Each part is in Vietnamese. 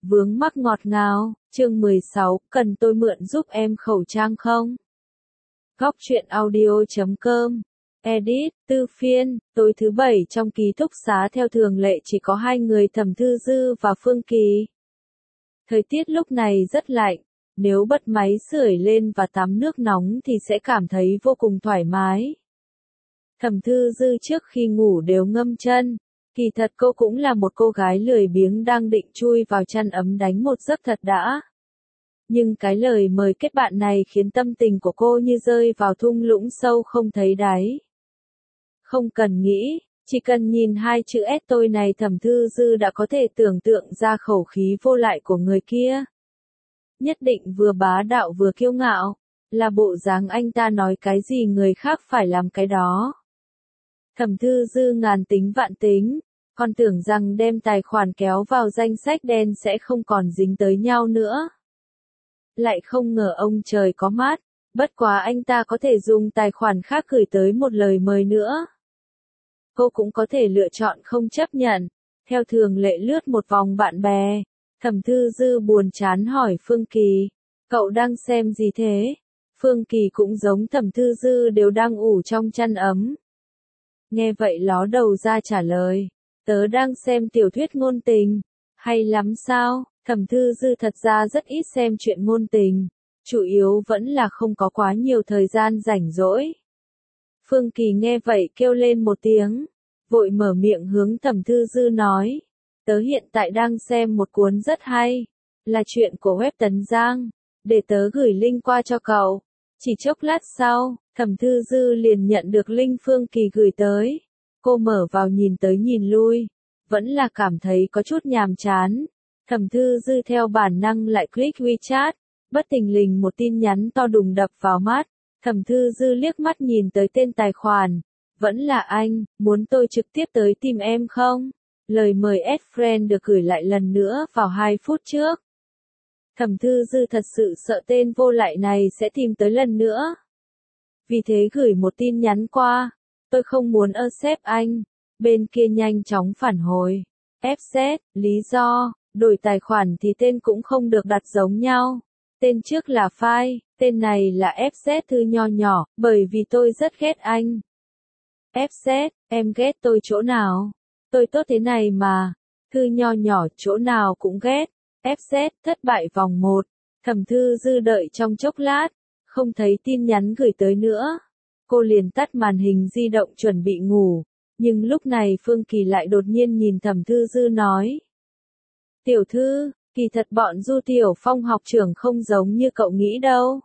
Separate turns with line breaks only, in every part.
Vướng mắc ngọt ngào, chương 16, cần tôi mượn giúp em khẩu trang không? Góc truyện audio.com. Edit, Tư Phiên, tối thứ bảy trong ký túc xá theo thường lệ chỉ có hai người Thẩm Thư Dư và Phương Kỳ. Thời tiết lúc này rất lạnh, nếu bật máy sưởi lên và tắm nước nóng thì sẽ cảm thấy vô cùng thoải mái. Thẩm Thư Dư trước khi ngủ đều ngâm chân. Kỳ thật cô cũng là một cô gái lười biếng đang định chui vào chăn ấm đánh một giấc thật đã. Nhưng cái lời mời kết bạn này khiến tâm tình của cô như rơi vào thung lũng sâu không thấy đáy. Không cần nghĩ, chỉ cần nhìn hai chữ S tôi này Thẩm Thư Dư đã có thể tưởng tượng ra khẩu khí vô lại của người kia. Nhất định vừa bá đạo vừa kiêu ngạo, là bộ dáng anh ta nói cái gì người khác phải làm cái đó. Thẩm Thư Dư ngàn tính vạn tính, còn tưởng rằng đem tài khoản kéo vào danh sách đen sẽ không còn dính tới nhau nữa. Lại không ngờ ông trời có mắt, bất quá anh ta có thể dùng tài khoản khác gửi tới một lời mời nữa. Cô cũng có thể lựa chọn không chấp nhận, theo thường lệ lướt một vòng bạn bè. Thẩm Thư Dư buồn chán hỏi Phương Kỳ, cậu đang xem gì thế? Phương Kỳ cũng giống Thẩm Thư Dư đều đang ủ trong chăn ấm. Nghe vậy ló đầu ra trả lời, tớ đang xem tiểu thuyết ngôn tình. Hay lắm sao? Thẩm Thư Dư thật ra rất ít xem chuyện ngôn tình, chủ yếu vẫn là không có quá nhiều thời gian rảnh rỗi. Phương Kỳ nghe vậy kêu lên một tiếng, vội mở miệng hướng Thẩm Thư Dư nói, tớ hiện tại đang xem một cuốn rất hay, là chuyện của web Tấn Giang, để tớ gửi link qua cho cậu. Chỉ chốc lát sau, Thẩm Thư Dư liền nhận được link Phương Kỳ gửi tới. Cô mở vào nhìn tới nhìn lui, vẫn là cảm thấy có chút nhàm chán. Thẩm Thư Dư theo bản năng lại click WeChat, bất thình lình một tin nhắn to đùng đập vào mắt. Thẩm Thư Dư liếc mắt nhìn tới tên tài khoản, vẫn là anh, muốn tôi trực tiếp tới tìm em không? Lời mời add friend được gửi lại lần nữa vào 2 phút trước. Thẩm Thư Dư thật sự sợ tên vô lại này sẽ tìm tới lần nữa. Vì thế gửi một tin nhắn qua, tôi không muốn accept anh. Bên kia nhanh chóng phản hồi, FZ, lý do, đổi tài khoản thì tên cũng không được đặt giống nhau. Tên trước là file, tên này là FZ thư nho nhỏ, bởi vì tôi rất ghét anh. FZ, em ghét tôi chỗ nào? Tôi tốt thế này mà. Thư nho nhỏ chỗ nào cũng ghét. FZ, thất bại vòng 1. Thẩm Thư Dư đợi trong chốc lát, không thấy tin nhắn gửi tới nữa. Cô liền tắt màn hình di động chuẩn bị ngủ, nhưng lúc này Phương Kỳ lại đột nhiên nhìn Thẩm Thư Dư nói. Tiểu thư, kỳ thật bọn Du Tiểu Phong học trưởng không giống như cậu nghĩ đâu.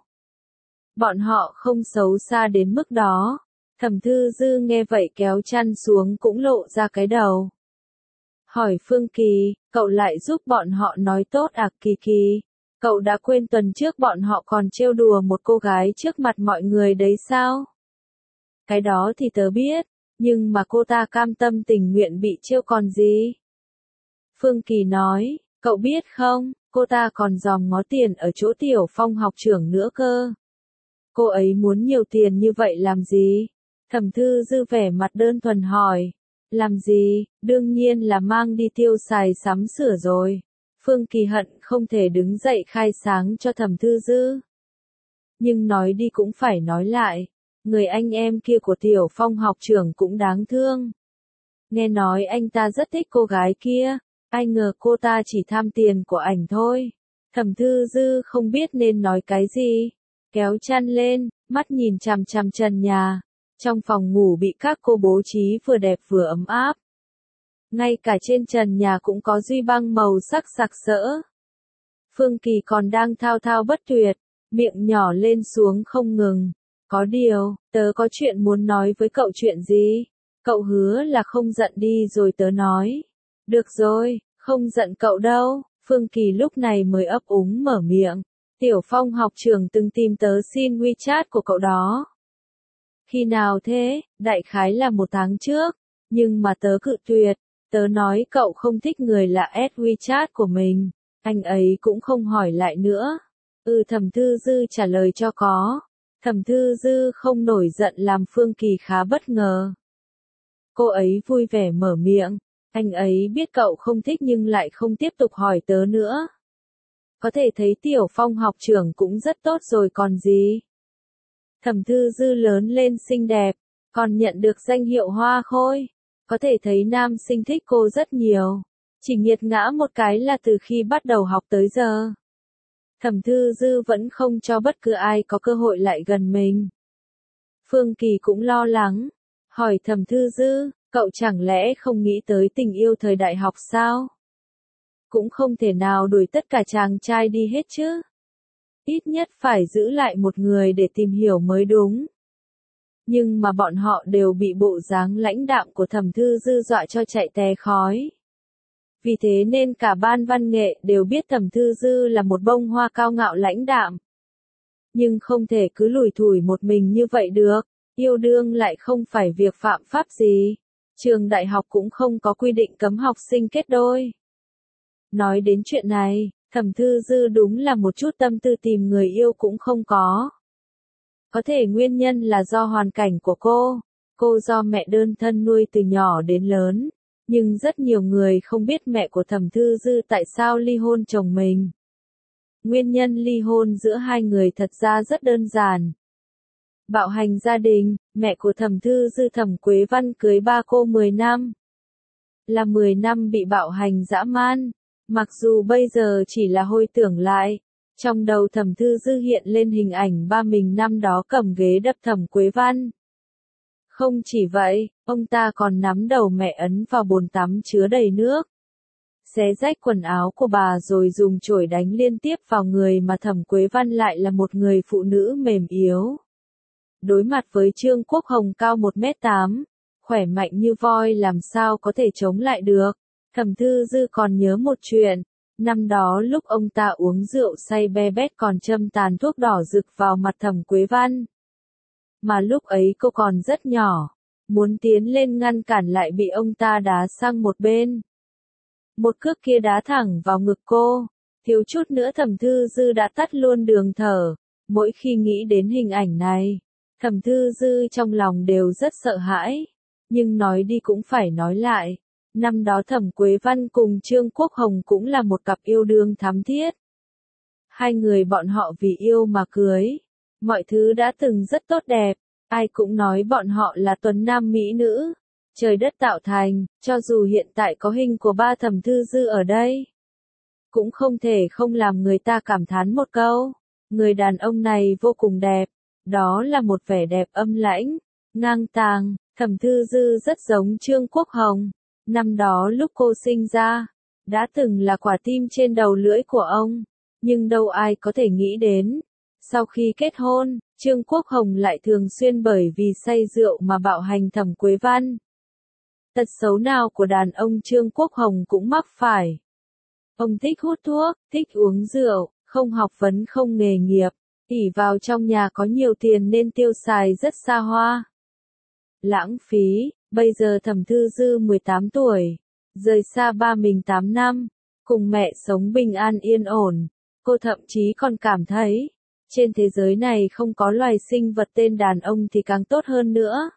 Bọn họ không xấu xa đến mức đó. Thẩm Thư Dư nghe vậy kéo chăn xuống cũng lộ ra cái đầu. Hỏi Phương Kỳ, cậu lại giúp bọn họ nói tốt à? Kỳ Kỳ, cậu đã quên tuần trước bọn họ còn trêu đùa một cô gái trước mặt mọi người đấy sao? Cái đó thì tớ biết, nhưng mà cô ta cam tâm tình nguyện bị trêu còn gì? Phương Kỳ nói, cậu biết không, cô ta còn dòm ngó tiền ở chỗ Tiểu Phong học trưởng nữa cơ. Cô ấy muốn nhiều tiền như vậy làm gì? Thẩm Thư Dư vẻ mặt đơn thuần hỏi. Làm gì? Đương nhiên là mang đi tiêu xài sắm sửa rồi. Phương Kỳ hận không thể đứng dậy khai sáng cho Thẩm Thư Dư. Nhưng nói đi cũng phải nói lại, người anh em kia của Tiểu Phong học trưởng cũng đáng thương. Nghe nói anh ta rất thích cô gái kia, ai ngờ cô ta chỉ tham tiền của ảnh thôi. Thẩm Thư Dư không biết nên nói cái gì, kéo chăn lên, mắt nhìn chằm chằm trần nhà. Trong phòng ngủ bị các cô bố trí vừa đẹp vừa ấm áp. Ngay cả trên trần nhà cũng có duy băng màu sắc sặc sỡ. Phương Kỳ còn đang thao thao bất tuyệt, miệng nhỏ lên xuống không ngừng. Có điều, tớ có chuyện muốn nói với cậu. Chuyện gì? Cậu hứa là không giận đi rồi tớ nói. Được rồi, không giận cậu đâu. Phương Kỳ lúc này mới ấp úng mở miệng. Tiểu Phong học trưởng từng tìm tớ xin WeChat của cậu đó. Khi nào thế? Đại khái là 1 tháng trước. Nhưng mà tớ cự tuyệt. Tớ nói cậu không thích người lạ add WeChat của mình. Anh ấy cũng không hỏi lại nữa. Thẩm Thư Dư trả lời cho có. Thẩm Thư Dư không nổi giận làm Phương Kỳ khá bất ngờ. Cô ấy vui vẻ mở miệng. Anh ấy biết cậu không thích nhưng lại không tiếp tục hỏi tớ nữa. Có thể thấy Tiểu Phong học trưởng cũng rất tốt rồi còn gì. Thẩm Thư Dư lớn lên xinh đẹp, còn nhận được danh hiệu hoa khôi. Có thể thấy nam sinh thích cô rất nhiều. Chỉ nghiệt ngã một cái là từ khi bắt đầu học tới giờ. Thẩm Thư Dư vẫn không cho bất cứ ai có cơ hội lại gần mình. Phương Kỳ cũng lo lắng, hỏi Thẩm Thư Dư, cậu chẳng lẽ không nghĩ tới tình yêu thời đại học sao? Cũng không thể nào đuổi tất cả chàng trai đi hết chứ. Ít nhất phải giữ lại một người để tìm hiểu mới đúng. Nhưng mà bọn họ đều bị bộ dáng lãnh đạm của Thẩm Thư Dư dọa cho chạy té khói. Vì thế nên cả ban văn nghệ đều biết Thẩm Thư Dư là một bông hoa cao ngạo lãnh đạm. Nhưng không thể cứ lủi thủi một mình như vậy được, yêu đương lại không phải việc phạm pháp gì. Trường đại học cũng không có quy định cấm học sinh kết đôi. Nói đến chuyện này, Thẩm Thư Dư đúng là một chút tâm tư tìm người yêu cũng không có. Có thể nguyên nhân là do hoàn cảnh của cô do mẹ đơn thân nuôi từ nhỏ đến lớn, nhưng rất nhiều người không biết mẹ của Thẩm Thư Dư tại sao ly hôn chồng mình. Nguyên nhân ly hôn giữa hai người thật ra rất đơn giản. Bạo hành gia đình, mẹ của Thẩm Thư Dư Thẩm Quế Văn cưới ba cô 10 năm. Là 10 năm bị bạo hành dã man. Mặc dù bây giờ chỉ là hồi tưởng lại, trong đầu Thẩm Thư Dư hiện lên hình ảnh ba mình năm đó cầm ghế đập Thẩm Quế Văn. Không chỉ vậy, ông ta còn nắm đầu mẹ ấn vào bồn tắm chứa đầy nước. Xé rách quần áo của bà rồi dùng chổi đánh liên tiếp vào người mà Thẩm Quế Văn lại là một người phụ nữ mềm yếu. Đối mặt với Trương Quốc Hồng cao 1m8, khỏe mạnh như voi làm sao có thể chống lại được. Thẩm Thư Dư còn nhớ một chuyện, năm đó lúc ông ta uống rượu say be bét còn châm tàn thuốc đỏ rực vào mặt Thẩm Quế Văn. Mà lúc ấy cô còn rất nhỏ, muốn tiến lên ngăn cản lại bị ông ta đá sang một bên. Một cước kia đá thẳng vào ngực cô, thiếu chút nữa Thẩm Thư Dư đã tắt luôn đường thở. Mỗi khi nghĩ đến hình ảnh này, Thẩm Thư Dư trong lòng đều rất sợ hãi. Nhưng nói đi cũng phải nói lại, năm đó Thẩm Quế Văn cùng Trương Quốc Hồng cũng là một cặp yêu đương thắm thiết. Hai người bọn họ vì yêu mà cưới. Mọi thứ đã từng rất tốt đẹp, ai cũng nói bọn họ là tuấn nam mỹ nữ. Trời đất tạo thành, cho dù hiện tại có hình của ba Thẩm Thư Dư ở đây, cũng không thể không làm người ta cảm thán một câu. Người đàn ông này vô cùng đẹp, đó là một vẻ đẹp âm lãnh, ngang tàng. Thẩm Thư Dư rất giống Trương Quốc Hồng. Năm đó lúc cô sinh ra, đã từng là quả tim trên đầu lưỡi của ông. Nhưng đâu ai có thể nghĩ đến. Sau khi kết hôn, Trương Quốc Hồng lại thường xuyên bởi vì say rượu mà bạo hành Thẩm Quế Văn. Tật xấu nào của đàn ông Trương Quốc Hồng cũng mắc phải. Ông thích hút thuốc, thích uống rượu, không học vấn không nghề nghiệp, ỷ vào trong nhà có nhiều tiền nên tiêu xài rất xa hoa. Lãng phí, bây giờ Thẩm Thư Dư 18 tuổi, rời xa ba mình 8 năm, cùng mẹ sống bình an yên ổn, cô thậm chí còn cảm thấy, trên thế giới này không có loài sinh vật tên đàn ông thì càng tốt hơn nữa.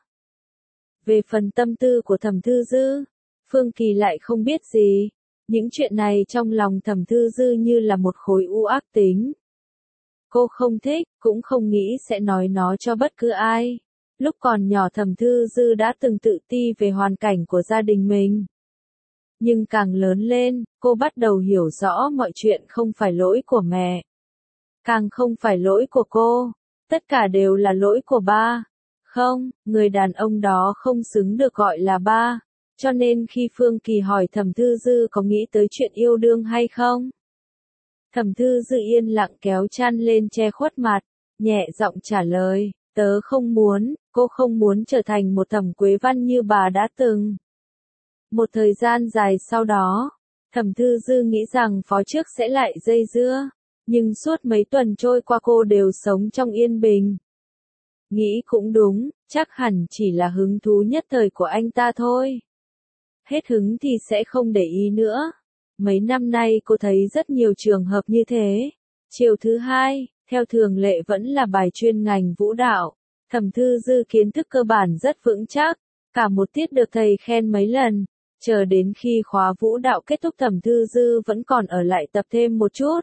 Về phần tâm tư của Thẩm Thư Dư, Phương Kỳ lại không biết gì, những chuyện này trong lòng Thẩm Thư Dư như là một khối u ác tính. Cô không thích, cũng không nghĩ sẽ nói nó cho bất cứ ai. Lúc còn nhỏ Thẩm Thư Dư đã từng tự ti về hoàn cảnh của gia đình mình. Nhưng càng lớn lên, cô bắt đầu hiểu rõ mọi chuyện không phải lỗi của mẹ. Càng không phải lỗi của cô. Tất cả đều là lỗi của ba. Không, người đàn ông đó không xứng được gọi là ba. Cho nên khi Phương Kỳ hỏi Thẩm Thư Dư có nghĩ tới chuyện yêu đương hay không? Thẩm Thư Dư yên lặng kéo chăn lên che khuất mặt, nhẹ giọng trả lời, tớ không muốn, cô không muốn trở thành một Thẩm Quế Văn như bà đã từng. Một thời gian dài sau đó, Thẩm Thư Dư nghĩ rằng phó trước sẽ lại dây dưa, nhưng suốt mấy tuần trôi qua cô đều sống trong yên bình. Nghĩ cũng đúng, chắc hẳn chỉ là hứng thú nhất thời của anh ta thôi. Hết hứng thì sẽ không để ý nữa. Mấy năm nay cô thấy rất nhiều trường hợp như thế. Chiều thứ hai, theo thường lệ vẫn là bài chuyên ngành vũ đạo. Thẩm Thư Dư kiến thức cơ bản rất vững chắc, cả một tiết được thầy khen mấy lần. Chờ đến khi khóa vũ đạo kết thúc Thẩm Thư Dư vẫn còn ở lại tập thêm một chút.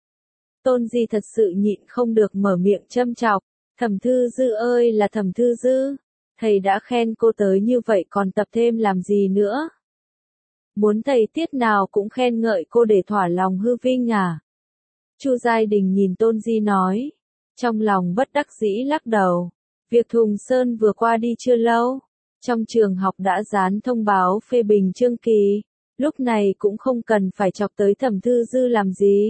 Tôn Di thật sự nhịn không được mở miệng châm chọc. Thẩm Thư Dư ơi là Thẩm Thư Dư, thầy đã khen cô tới như vậy còn tập thêm làm gì nữa? Muốn thầy tiết nào cũng khen ngợi cô để thỏa lòng hư vinh à? Chu Giai Đình nhìn Tôn Di nói, trong lòng bất đắc dĩ lắc đầu. Việc Thùng Sơn vừa qua đi chưa lâu, trong trường học đã dán thông báo phê bình Trương Kỳ, lúc này cũng không cần phải chọc tới Thẩm Thư Dư làm gì.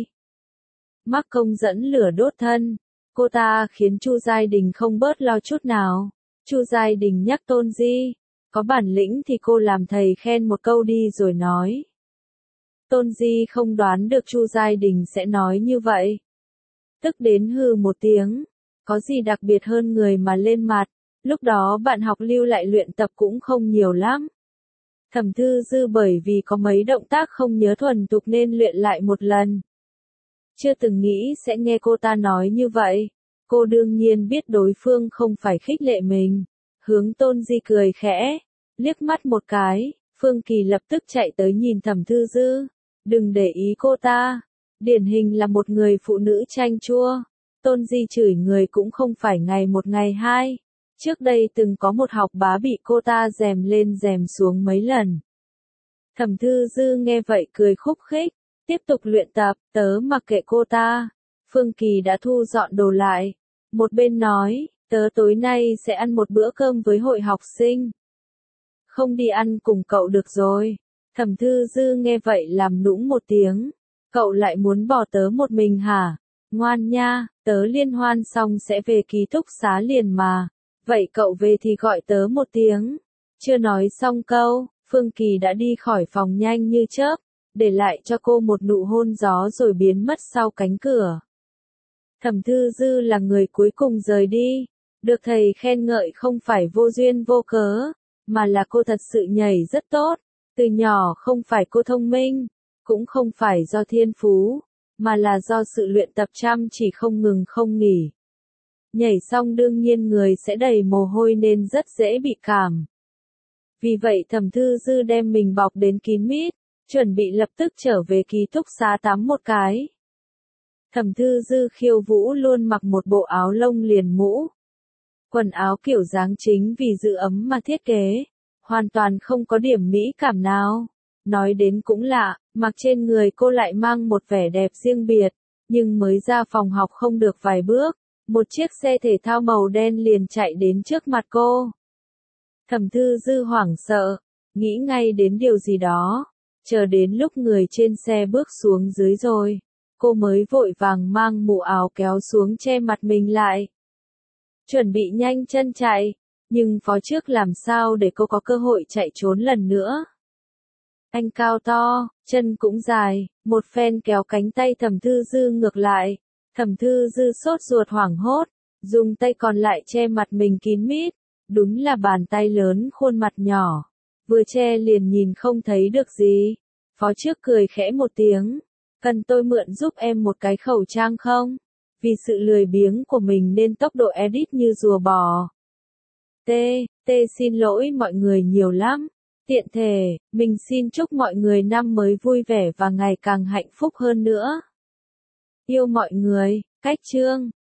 Mắc công dẫn lửa đốt thân, cô ta khiến Chu Giai Đình không bớt lo chút nào. Chu Giai Đình nhắc Tôn Di, có bản lĩnh thì cô làm thầy khen một câu đi rồi nói. Tôn Di không đoán được Chu Giai Đình sẽ nói như vậy. Tức đến hừ một tiếng, có gì đặc biệt hơn người mà lên mặt, lúc đó bạn học lưu lại luyện tập cũng không nhiều lắm. Thẩm Thư Dư bởi vì có mấy động tác không nhớ thuần thục nên luyện lại một lần. Chưa từng nghĩ sẽ nghe cô ta nói như vậy. Cô đương nhiên biết đối phương không phải khích lệ mình. Hướng Tôn Di cười khẽ, liếc mắt một cái, Phương Kỳ lập tức chạy tới nhìn Thẩm Thư Dư. Đừng để ý cô ta, điển hình là một người phụ nữ chanh chua. Tôn Di chửi người cũng không phải ngày một ngày hai. Trước đây từng có một học bá bị cô ta dèm lên dèm xuống mấy lần. Thẩm Thư Dư nghe vậy cười khúc khích, tiếp tục luyện tập, tớ mặc kệ cô ta. Phương Kỳ đã thu dọn đồ lại, một bên nói, tớ tối nay sẽ ăn một bữa cơm với hội học sinh. Không đi ăn cùng cậu được rồi. Thẩm Thư Dư nghe vậy làm nũng một tiếng, cậu lại muốn bỏ tớ một mình hả? Ngoan nha, tớ liên hoan xong sẽ về ký túc xá liền mà. Vậy cậu về thì gọi tớ một tiếng. Chưa nói xong câu, Phương Kỳ đã đi khỏi phòng nhanh như chớp, để lại cho cô một nụ hôn gió rồi biến mất sau cánh cửa. Thẩm Thư Dư là người cuối cùng rời đi, được thầy khen ngợi không phải vô duyên vô cớ, mà là cô thật sự nhảy rất tốt. Từ nhỏ không phải cô thông minh, cũng không phải do thiên phú, mà là do sự luyện tập chăm chỉ không ngừng không nghỉ. Nhảy xong đương nhiên người sẽ đầy mồ hôi nên rất dễ bị cảm. Vì vậy Thẩm Thư Dư đem mình bọc đến kín mít, chuẩn bị lập tức trở về ký túc xá tắm một cái. Thẩm Thư Dư khiêu vũ luôn mặc một bộ áo lông liền mũ. Quần áo kiểu dáng chính vì giữ ấm mà thiết kế, hoàn toàn không có điểm mỹ cảm nào. Nói đến cũng lạ, mặc trên người cô lại mang một vẻ đẹp riêng biệt, nhưng mới ra phòng học không được vài bước, một chiếc xe thể thao màu đen liền chạy đến trước mặt cô. Thẩm Thư Dư hoảng sợ, nghĩ ngay đến điều gì đó, chờ đến lúc người trên xe bước xuống dưới rồi, cô mới vội vàng mang mũ áo kéo xuống che mặt mình lại. Chuẩn bị nhanh chân chạy, nhưng phó trước làm sao để cô có cơ hội chạy trốn lần nữa. Anh cao to, chân cũng dài, một phen kéo cánh tay Thẩm Thư Dư ngược lại. Thẩm Thư Dư sốt ruột hoảng hốt, dùng tay còn lại che mặt mình kín mít, đúng là bàn tay lớn khuôn mặt nhỏ, vừa che liền nhìn không thấy được gì. Phó trước cười khẽ một tiếng, cần tôi mượn giúp em một cái khẩu trang không? Vì sự lười biếng của mình nên tốc độ edit như rùa bò. Xin lỗi mọi người nhiều lắm. Tiện thể, mình xin chúc mọi người năm mới vui vẻ và ngày càng hạnh phúc hơn nữa. Yêu mọi người, cách chương.